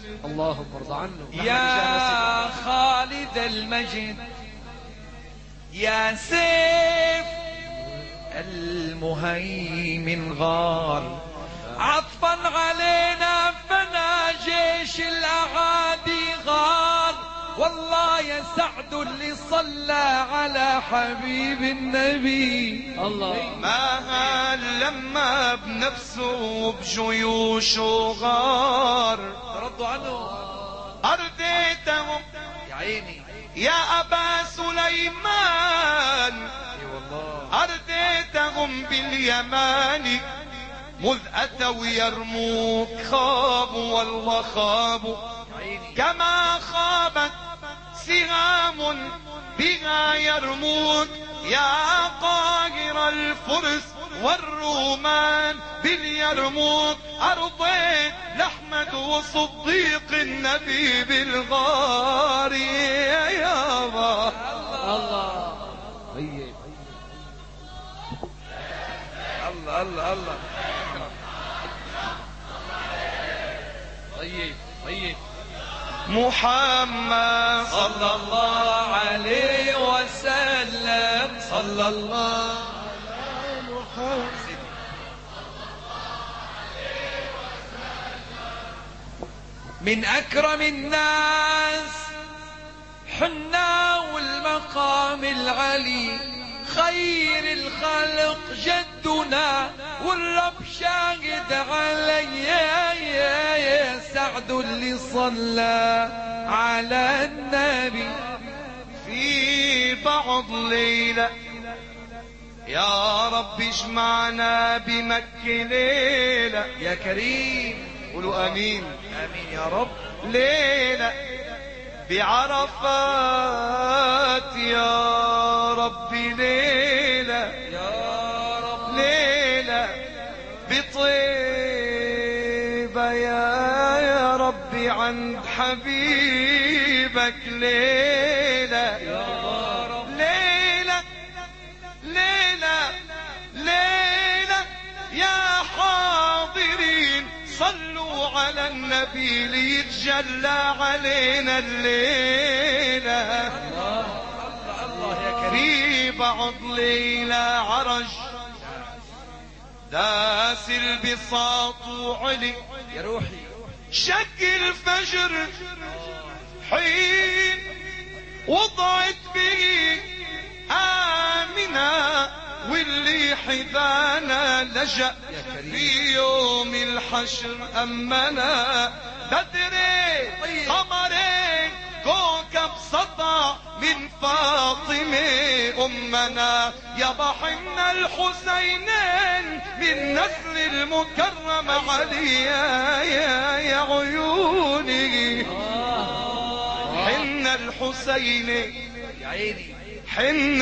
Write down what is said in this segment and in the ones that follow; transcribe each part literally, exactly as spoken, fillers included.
اللهم ارضى عنه. يا خالد المجد يا سيف المهيمن غار عطفا علينا فنا جيش الأعادي غار. والله يا سعد اللي صلى على حبيب النبي. الله ما هال لما بنفسه بجيوشه غار. ردوا عنه. أرديتهم يا عيني يا أبا سليمان، اي والله أرديتهم باليمان مذ أتوا يرموك خابوا والله خابوا. يا عيني كما خابت سهام بها يرموك يا قاهر الفرس والرومان باليرموك. أرضيت لأحمد وصديق النبي بالغار يا يابا. الله طيب الله الله الله طيب طيب. محمد صلى الله عليه وسلم. صلى الله من أكرم الناس حنا والمقام العلي خير الخلق جدنا والرب شاهد علي يا سعد اللي صلى على النبي. في بعض ليلة يا رب اجمعنا بمكة ليلة. يا كريم قولوا امين آمين يا رب. ليلة بعرفات يا ربي ليلة يا رب. ليلة بطيبة يا يا ربي عند حبيبك ليلة يا رب. ليلة ليلة ليلة يا حاضرين صلوا على النبي ليتجلى علينا الليلة. الله الله يا كريم. في بعض ليلة عرج داس البساط وعلي يا روحي شق الفجر حين وضعت به آمنة واللي حذانا لجأ في يوم الحشر أمنا. بدري قمرين كوكب سطع من فاطمة أمنا. يضحن الحسينين من نسل المكرم علي يا, يا, يا عيوني. حن الحسين يا عيني حن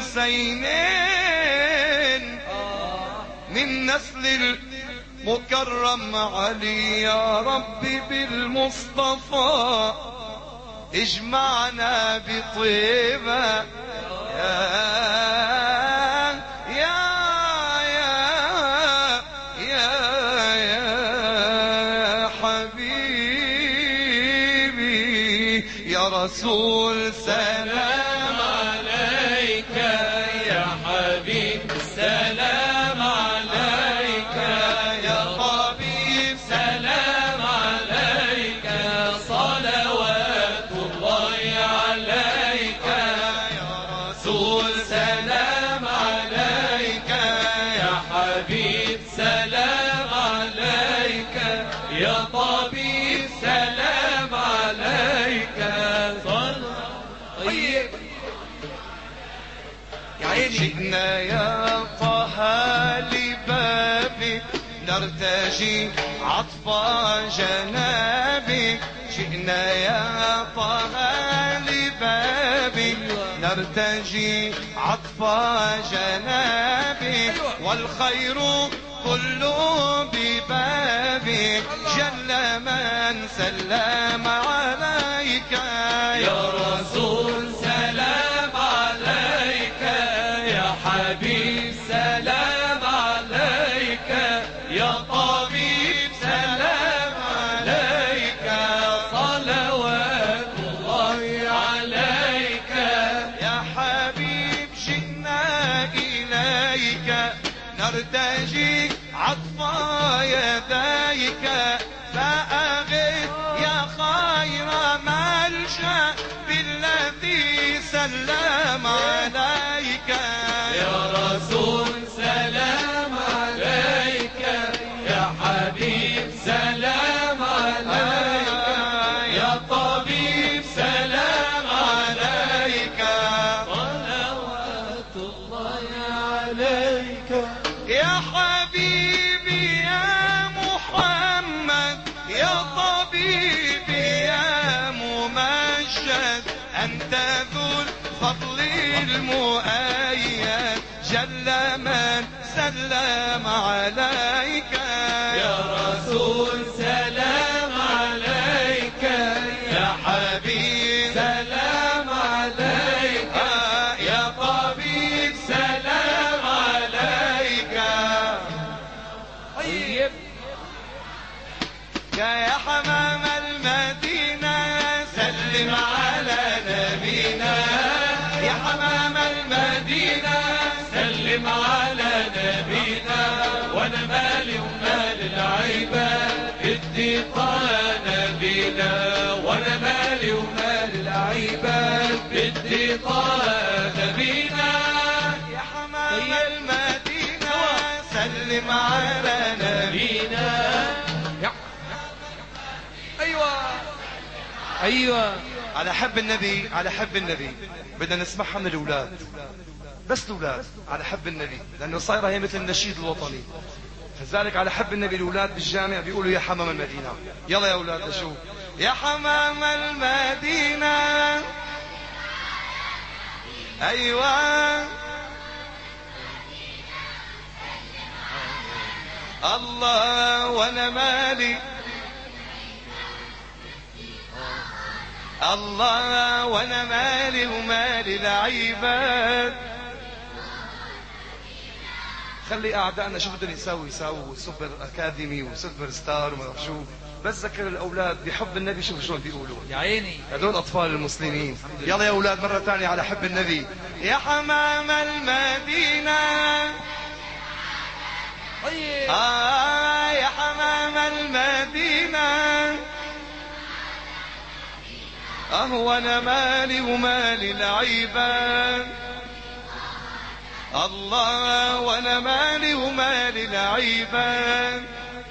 الحسينين من نسل المكرم علي يا ربي بالمصطفى اجمعنا بطيبة يا يا يا يا يا حبيبي يا رسول سلام عليك يا حبيب. سلام عليك يا طبيب سلام عليك صلوات الله عليك يا رسول سلام عليك يا حبيب. سلام عليك يا طبيب. سلام عليك. طيب يا عيني. جئنا يا طه لبابك نرتجي عطف جنابك. جئنا يا طه لبابك نرتجي عطف جنابك. والخير كله ببابك جل من سلم عليك يا رسول. سلام عليك يا حبيب. سلام عليك يا طبيب. سلام عليك عليك فأغث يا خير ملجأ بالذي سلم عليك يا رسول سلام عليك يا حبيب سلام عليك يا طبيب سلام عليك صلوات الله عليك يا حبيبي يا محمد يا طبيبي يا ممجد أنت ذو الفضل المؤيد جل من سلم عليك يا رسول سلام عليك يا حبيب سلام عليك يا طبيب سلام عليك طيب يا حمام المدينة سلم على نبينا يا حمام المدينة سلم على نبينا وانا مالي ومال العباد ادي طال نبينا وانا مالي ومال العباد ادي طال نبينا يا حمام المدينة سلم على نبينا يا. ايوه ايوه على حب النبي على حب النبي بدنا نسمعها من الاولاد بس الاولاد على حب النبي لانه صايره هي مثل النشيد الوطني لذلك على حب النبي الاولاد بالجامع بيقولوا يا حمام المدينه يلا يا اولاد لشوف يا حمام المدينه ايوه الله وانا مالي الله وانا مالي ومالي العباد خلي اعدائنا شو بدهم يساوي يساووا سوبر اكاديمي وسوبر ستار وما بعرف شو بس ذكر الاولاد بحب النبي شوف شلون بيقولوا يا عيني هدول اطفال المسلمين يلا يا اولاد مره ثانيه على حب النبي يا حمام المدينه طيب آه يا حمام المدينه اه وانا مالي ومالي العباد الله وانا مالي ومالي العباد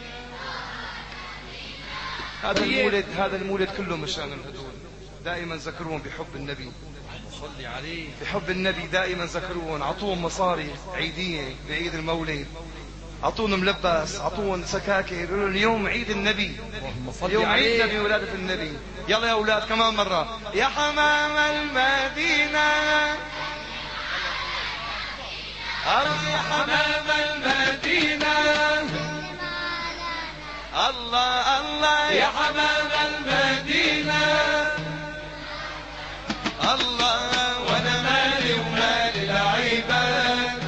هذا المولد هذا المولد كله مشان الهدول دائما ذكروهم بحب النبي صلي عليه بحب النبي دائما ذكروهم اعطوهم مصاري عيديه بعيد المولد اعطوهم ملبس اعطوهم سكاكر قولوا لهم اليوم عيد النبي اللهم صل يوم عيدنا عليه بولادة النبي يلا يا اولاد كمان مرة يا حمام المدينة يا حمام المدينة الله الله يا حمام المدينة الله وانا مالي ومالي العباد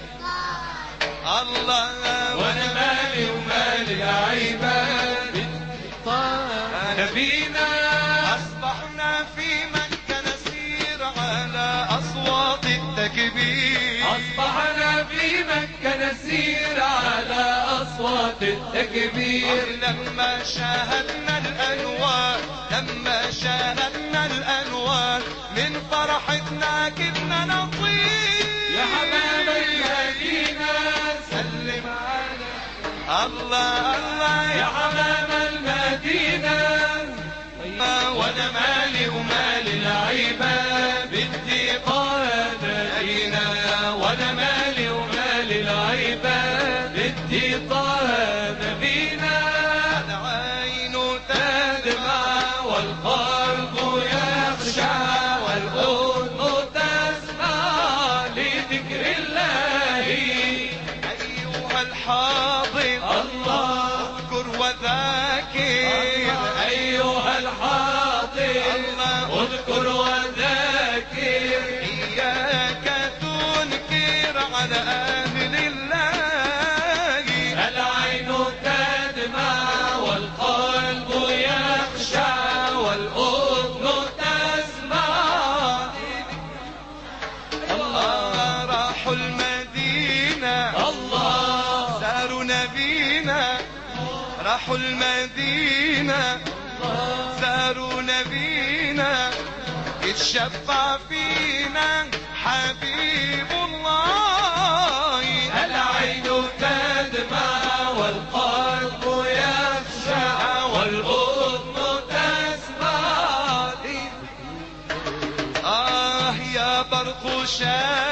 الله وانا مالي ومالي العباد نبينا اصبحنا في مكة نسير على اصوات التكبير أصبحنا في مكة نسير على أصوات التكبير لما شاهدنا الأنوار لما شاهدنا الأنوار من فرحتنا كنا نطير يا حمام المدينة سلم على الله الله يا حمام المدينة وانا مالي ومالي العباد بدي طال نبينا وانا مالي ومالي العباد بدي طال نبينا العين تدمع والقلب يخشع والأذن تسمع لذكر الله أيها الحاضر الله اذكر وذاكر أيها الحاضر الله اذكر وذاكر إياك تنكر على أهل الله العين تدمع والقلب يخشع والأذن تسمع الله راحوا المدينة الله ساروا نبينا راحوا راحوا المدينة زاروا نبينا يتشفع فينا حبيب الله. العين تدمع والقلب يخشع والأذن تسمع. آه يا برق شاهد